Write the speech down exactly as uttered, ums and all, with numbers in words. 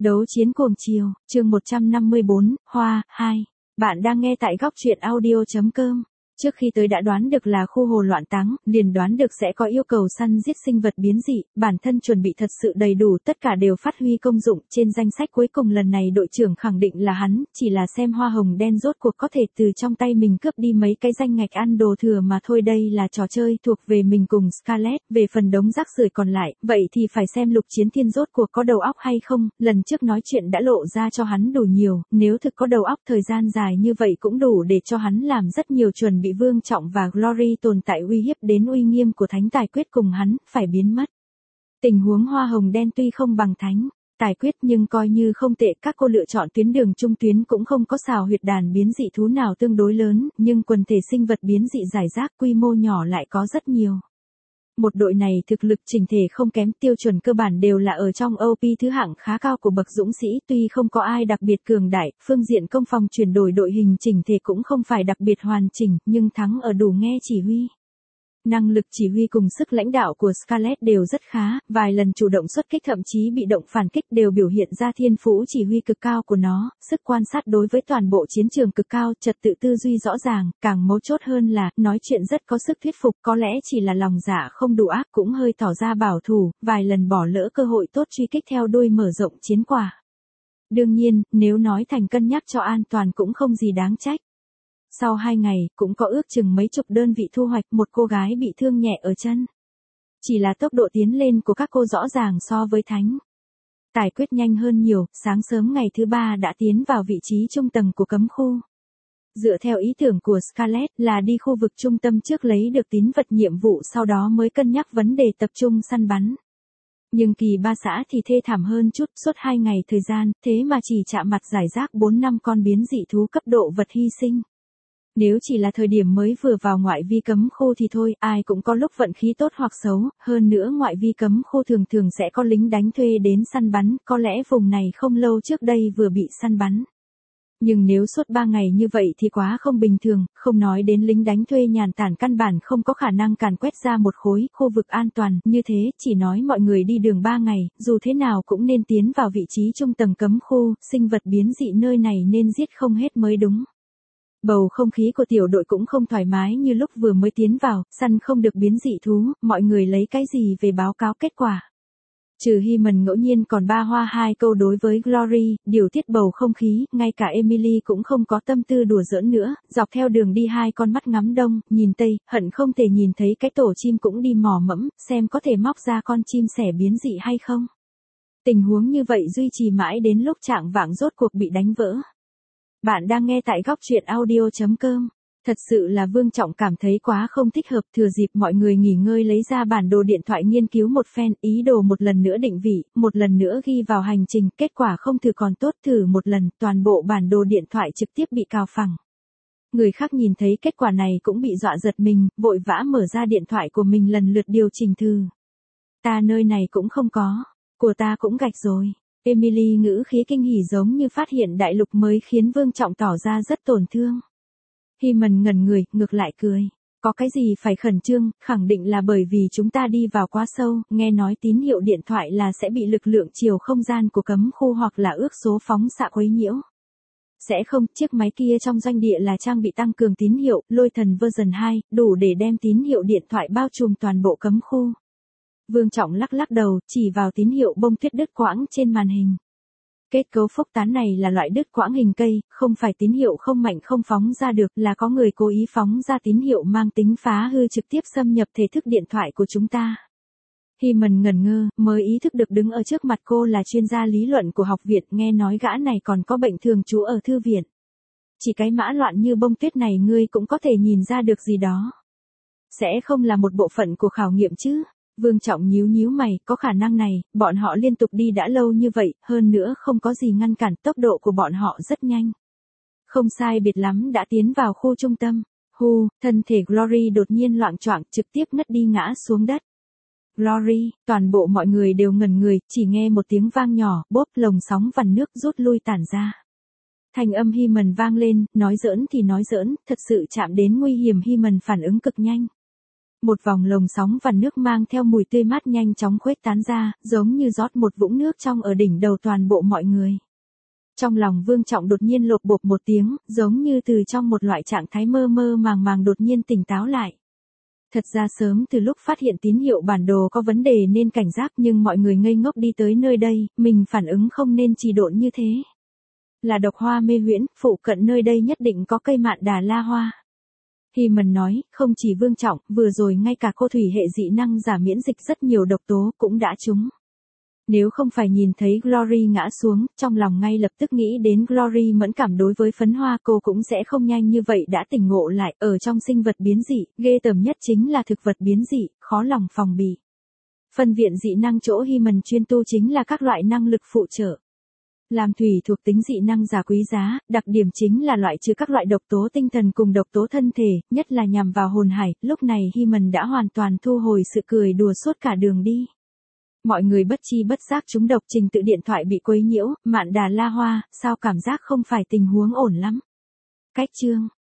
Đấu chiến cuồng chiều, chương một trăm năm mươi bốn, Hoa, hai. Bạn đang nghe tại góc truyện audio.com. Trước khi tới đã đoán được là khu hồ loạn táng, liền đoán được sẽ có yêu cầu săn giết sinh vật biến dị, bản thân chuẩn bị thật sự đầy đủ, tất cả đều phát huy công dụng, trên danh sách cuối cùng lần này đội trưởng khẳng định là hắn, chỉ là xem hoa hồng đen rốt cuộc có thể từ trong tay mình cướp đi mấy cái danh ngạch ăn đồ thừa mà thôi, đây là trò chơi thuộc về mình cùng Scarlett, về phần đống rác rưởi còn lại, vậy thì phải xem Lục Chiến Thiên rốt cuộc có đầu óc hay không, lần trước nói chuyện đã lộ ra cho hắn đủ nhiều, nếu thực có đầu óc thời gian dài như vậy cũng đủ để cho hắn làm rất nhiều chuẩn bị. Vương Trọng và Glory tồn tại uy hiếp đến uy nghiêm của Thánh Tài Quyết cùng hắn, phải biến mất. Tình huống hoa hồng đen tuy không bằng Thánh Tài Quyết nhưng coi như không tệ, các cô lựa chọn tuyến đường trung tuyến cũng không có xào huyệt đàn biến dị thú nào tương đối lớn, nhưng quần thể sinh vật biến dị giải rác quy mô nhỏ lại có rất nhiều. Một đội này thực lực chỉnh thể không kém, tiêu chuẩn cơ bản đều là ở trong o pê thứ hạng khá cao của bậc dũng sĩ, tuy không có ai đặc biệt cường đại, phương diện công phòng chuyển đổi đội hình chỉnh thể cũng không phải đặc biệt hoàn chỉnh, nhưng thắng ở đủ nghe chỉ huy. Năng lực chỉ huy cùng sức lãnh đạo của Scarlett đều rất khá, vài lần chủ động xuất kích thậm chí bị động phản kích đều biểu hiện ra thiên phú chỉ huy cực cao của nó, sức quan sát đối với toàn bộ chiến trường cực cao, trật tự tư duy rõ ràng, càng mấu chốt hơn là, nói chuyện rất có sức thuyết phục, có lẽ chỉ là lòng dạ không đủ ác cũng hơi tỏ ra bảo thủ, vài lần bỏ lỡ cơ hội tốt truy kích theo đuôi mở rộng chiến quả. Đương nhiên, nếu nói thành cân nhắc cho an toàn cũng không gì đáng trách. Sau hai ngày, cũng có ước chừng mấy chục đơn vị thu hoạch, một cô gái bị thương nhẹ ở chân. Chỉ là tốc độ tiến lên của các cô rõ ràng so với Thánh Tài Quyết nhanh hơn nhiều, sáng sớm ngày thứ ba đã tiến vào vị trí trung tầng của cấm khu. Dựa theo ý tưởng của Scarlett là đi khu vực trung tâm trước lấy được tín vật nhiệm vụ, sau đó mới cân nhắc vấn đề tập trung săn bắn. Nhưng kỳ ba xã thì thê thảm hơn chút, suốt hai ngày thời gian, thế mà chỉ chạm mặt giải rác bốn năm con biến dị thú cấp độ vật hy sinh. Nếu chỉ là thời điểm mới vừa vào ngoại vi cấm khu thì thôi, ai cũng có lúc vận khí tốt hoặc xấu, hơn nữa ngoại vi cấm khu thường thường sẽ có lính đánh thuê đến săn bắn, có lẽ vùng này không lâu trước đây vừa bị săn bắn. Nhưng nếu suốt ba ngày như vậy thì quá không bình thường, không nói đến lính đánh thuê nhàn tản căn bản không có khả năng càn quét ra một khối khu vực an toàn, như thế chỉ nói mọi người đi đường ba ngày, dù thế nào cũng nên tiến vào vị trí trung tầng cấm khu, sinh vật biến dị nơi này nên giết không hết mới đúng. Bầu không khí của tiểu đội cũng không thoải mái như lúc vừa mới tiến vào, săn không được biến dị thú, mọi người lấy cái gì về báo cáo kết quả. Trừ Hyman ngẫu nhiên còn ba hoa hai câu đối với Glory, điều tiết bầu không khí, ngay cả Emily cũng không có tâm tư đùa giỡn nữa, dọc theo đường đi hai con mắt ngắm đông, nhìn tây, hận không thể nhìn thấy cái tổ chim cũng đi mò mẫm, xem có thể móc ra con chim sẻ biến dị hay không. Tình huống như vậy duy trì mãi đến lúc trạng vạng rốt cuộc bị đánh vỡ. Bạn đang nghe tại góc truyện audio.com. Thật sự là Vương Trọng cảm thấy quá không thích hợp, thừa dịp mọi người nghỉ ngơi lấy ra bản đồ điện thoại nghiên cứu một phen, ý đồ một lần nữa định vị, một lần nữa ghi vào hành trình, kết quả không thử còn tốt, thử một lần, toàn bộ bản đồ điện thoại trực tiếp bị cào phẳng. Người khác nhìn thấy kết quả này cũng bị dọa giật mình, vội vã mở ra điện thoại của mình lần lượt điều chỉnh thử. Ta nơi này cũng không có, của ta cũng gạch rồi. Emily ngữ khí kinh hỉ giống như phát hiện đại lục mới khiến Vương Trọng tỏ ra rất tổn thương. Hyman ngẩn người, ngược lại cười. Có cái gì phải khẩn trương, khẳng định là bởi vì chúng ta đi vào quá sâu, nghe nói tín hiệu điện thoại là sẽ bị lực lượng chiều không gian của cấm khu hoặc là ước số phóng xạ quấy nhiễu. Sẽ không, chiếc máy kia trong doanh địa là trang bị tăng cường tín hiệu, lôi thần version hai, đủ để đem tín hiệu điện thoại bao trùm toàn bộ cấm khu. Vương Trọng lắc lắc đầu, chỉ vào tín hiệu bông tuyết đứt quãng trên màn hình. Kết cấu phốc tán này là loại đứt quãng hình cây, không phải tín hiệu không mạnh không phóng ra được, là có người cố ý phóng ra tín hiệu mang tính phá hư trực tiếp xâm nhập thể thức điện thoại của chúng ta. Hyman ngẩn ngơ, mới ý thức được đứng ở trước mặt cô là chuyên gia lý luận của học viện, nghe nói gã này còn có bệnh thường trú ở thư viện. Chỉ cái mã loạn như bông tuyết này ngươi cũng có thể nhìn ra được gì đó. Sẽ không là một bộ phận của khảo nghiệm chứ? Vương Trọng nhíu nhíu mày, có khả năng này, bọn họ liên tục đi đã lâu như vậy, hơn nữa không có gì ngăn cản, tốc độ của bọn họ rất nhanh. Không sai biệt lắm đã tiến vào khu trung tâm. Hu, thân thể Glory đột nhiên loạng choạng, trực tiếp ngất đi ngã xuống đất. Glory, toàn bộ mọi người đều ngẩn người, chỉ nghe một tiếng vang nhỏ, bốp, lồng sóng vằn nước rút lui tản ra. Thanh âm Hyman vang lên, nói giỡn thì nói giỡn, thật sự chạm đến nguy hiểm. Hyman phản ứng cực nhanh. Một vòng lồng sóng và nước mang theo mùi tươi mát nhanh chóng khuếch tán ra, giống như rót một vũng nước trong ở đỉnh đầu toàn bộ mọi người. Trong lòng Vương Trọng đột nhiên lột bột một tiếng, giống như từ trong một loại trạng thái mơ mơ màng màng đột nhiên tỉnh táo lại. Thật ra sớm từ lúc phát hiện tín hiệu bản đồ có vấn đề nên cảnh giác, nhưng mọi người ngây ngốc đi tới nơi đây, mình phản ứng không nên trì độn như thế. Là độc hoa mê huyễn, phụ cận nơi đây nhất định có cây mạn đà la hoa. Hyman nói, không chỉ Vương Trọng, vừa rồi ngay cả cô thủy hệ dị năng giả miễn dịch rất nhiều độc tố cũng đã trúng. Nếu không phải nhìn thấy Glory ngã xuống, trong lòng ngay lập tức nghĩ đến Glory mẫn cảm đối với phấn hoa, cô cũng sẽ không nhanh như vậy đã tỉnh ngộ lại. Ở trong sinh vật biến dị, ghê tởm nhất chính là thực vật biến dị, khó lòng phòng bị. Phân viện dị năng chỗ Hyman chuyên tu chính là các loại năng lực phụ trợ. Làm thủy thuộc tính dị năng giả quý giá, đặc điểm chính là loại trừ các loại độc tố tinh thần cùng độc tố thân thể, nhất là nhằm vào hồn hải. Lúc này Hyman đã hoàn toàn thu hồi sự cười đùa suốt cả đường đi. Mọi người bất chi bất giác trúng độc, trình tự điện thoại bị quấy nhiễu, mạn đà la hoa, sao cảm giác không phải tình huống ổn lắm. Cách chương